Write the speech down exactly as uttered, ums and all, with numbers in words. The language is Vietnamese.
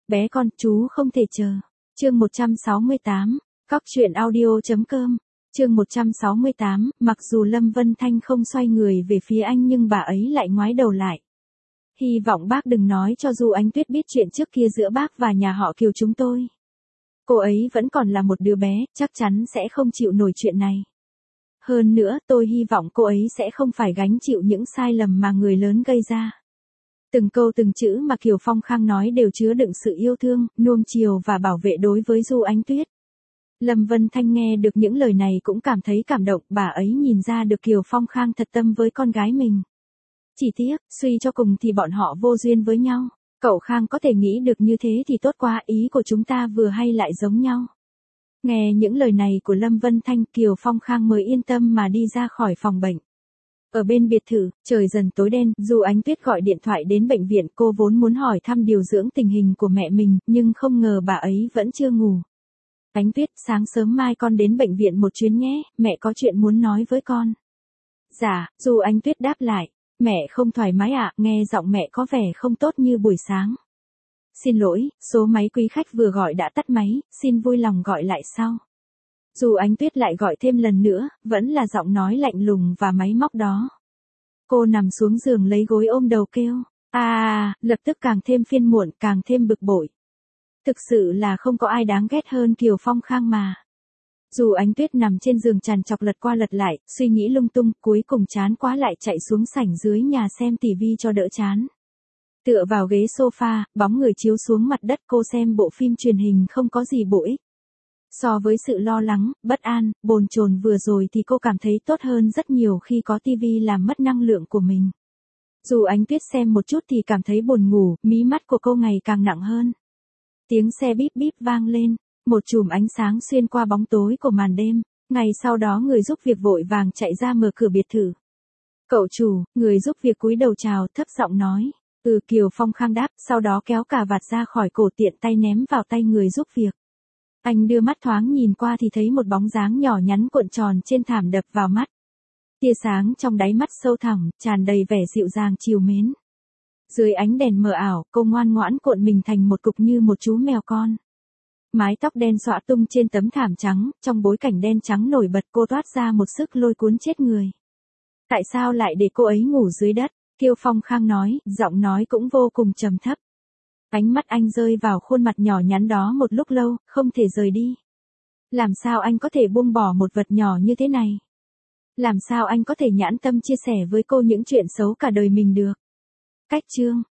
Bé con, chú không thể chờ. Chương một trăm sáu mươi tám, Cóc truyện audio.com. Chương một trăm sáu mươi tám, mặc dù Lâm Vân Thanh không xoay người về phía anh nhưng bà ấy lại ngoái đầu lại. Hy vọng bác đừng nói cho Du Ánh Tuyết biết chuyện trước kia giữa bác và nhà họ Kiều chúng tôi. Cô ấy vẫn còn là một đứa bé, chắc chắn sẽ không chịu nổi chuyện này. Hơn nữa, tôi hy vọng cô ấy sẽ không phải gánh chịu những sai lầm mà người lớn gây ra. Từng câu từng chữ mà Kiều Phong Khang nói đều chứa đựng sự yêu thương, nuông chiều và bảo vệ đối với Du Ánh Tuyết. Lâm Vân Thanh nghe được những lời này cũng cảm thấy cảm động, bà ấy nhìn ra được Kiều Phong Khang thật tâm với con gái mình. Chỉ tiếc, suy cho cùng thì bọn họ vô duyên với nhau. Cậu Khang có thể nghĩ được như thế thì tốt quá, ý của chúng ta vừa hay lại giống nhau. Nghe những lời này của Lâm Vân Thanh, Kiều Phong Khang mới yên tâm mà đi ra khỏi phòng bệnh. Ở bên biệt thự, trời dần tối đen, Du Ánh Tuyết gọi điện thoại đến bệnh viện, cô vốn muốn hỏi thăm điều dưỡng tình hình của mẹ mình, nhưng không ngờ bà ấy vẫn chưa ngủ. Ánh Tuyết, sáng sớm mai con đến bệnh viện một chuyến nhé, mẹ có chuyện muốn nói với con. Dạ, Du Ánh Tuyết đáp lại, mẹ không thoải mái ạ, à, nghe giọng mẹ có vẻ không tốt như buổi sáng. Xin lỗi, số máy quý khách vừa gọi đã tắt máy, xin vui lòng gọi lại sau. Du Ánh Tuyết lại gọi thêm lần nữa, vẫn là giọng nói lạnh lùng và máy móc đó. Cô nằm xuống giường lấy gối ôm đầu kêu, à, lập tức càng thêm phiền muộn, càng thêm bực bội. Thực sự là không có ai đáng ghét hơn Kiều Phong Khang mà. Du Ánh Tuyết nằm trên giường trằn trọc lật qua lật lại, suy nghĩ lung tung, cuối cùng chán quá lại chạy xuống sảnh dưới nhà xem tivi cho đỡ chán. Tựa vào ghế sofa, bóng người chiếu xuống mặt đất, cô xem bộ phim truyền hình không có gì bổ ích. So với sự lo lắng, bất an, bồn chồn vừa rồi thì cô cảm thấy tốt hơn rất nhiều khi có tivi làm mất năng lượng của mình. Du Ánh Tuyết xem một chút thì cảm thấy buồn ngủ, mí mắt của cô ngày càng nặng hơn. Tiếng xe bíp bíp vang lên, một chùm ánh sáng xuyên qua bóng tối của màn đêm, ngày sau đó người giúp việc vội vàng chạy ra mở cửa biệt thự. Cậu chủ, người giúp việc cúi đầu chào, thấp giọng nói, ừ. Kiều Phong Khang đáp, sau đó kéo cà vạt ra khỏi cổ, tiện tay ném vào tay người giúp việc. Anh đưa mắt thoáng nhìn qua thì thấy một bóng dáng nhỏ nhắn cuộn tròn trên thảm đập vào mắt. Tia sáng trong đáy mắt sâu thẳm, tràn đầy vẻ dịu dàng trìu mến. Dưới ánh đèn mờ ảo, cô ngoan ngoãn cuộn mình thành một cục như một chú mèo con. Mái tóc đen xõa tung trên tấm thảm trắng, trong bối cảnh đen trắng nổi bật cô toát ra một sức lôi cuốn chết người. Tại sao lại để cô ấy ngủ dưới đất? Kiều Phong Khang nói, giọng nói cũng vô cùng trầm thấp. Ánh mắt anh rơi vào khuôn mặt nhỏ nhắn đó một lúc lâu, không thể rời đi. Làm sao anh có thể buông bỏ một vật nhỏ như thế này? Làm sao anh có thể nhãn tâm chia sẻ với cô những chuyện xấu cả đời mình được? Cách chương